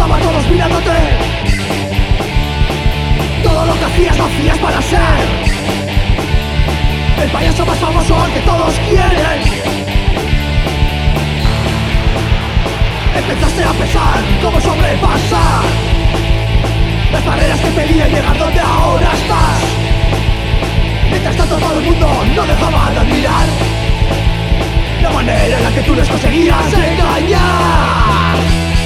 estaban todos mirándote. Todo lo que hacías lo hacías para ser el payaso más famoso al que todos quieren. Empezaste a pensar cómo sobrepasar las barreras que pedían llegar donde ahora estás. Mientras tanto todo el mundo no dejaba de admirar la manera en la que tú les conseguías engañar.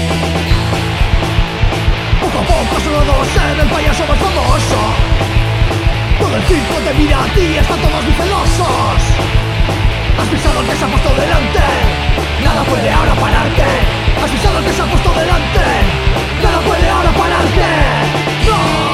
Poco a poco solo dos ser el payaso más famoso. Todo el circo te mira a ti y están todos muy celosos. Has pisado el que se ha puesto delante, nada puede ahora pararte. Has pisado el que se ha puesto delante, nada puede ahora pararte. ¡No!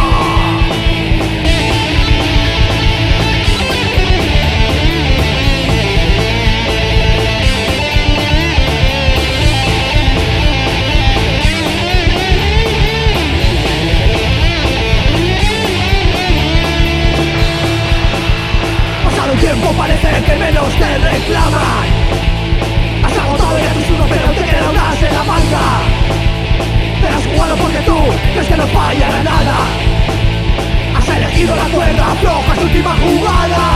Tiempo parece que menos te reclaman. Has agotado ya tus uno pero te queda un as en la manga. Te has jugado porque tú crees que no fallará nada. Has elegido la cuerda floja, es tu última jugada.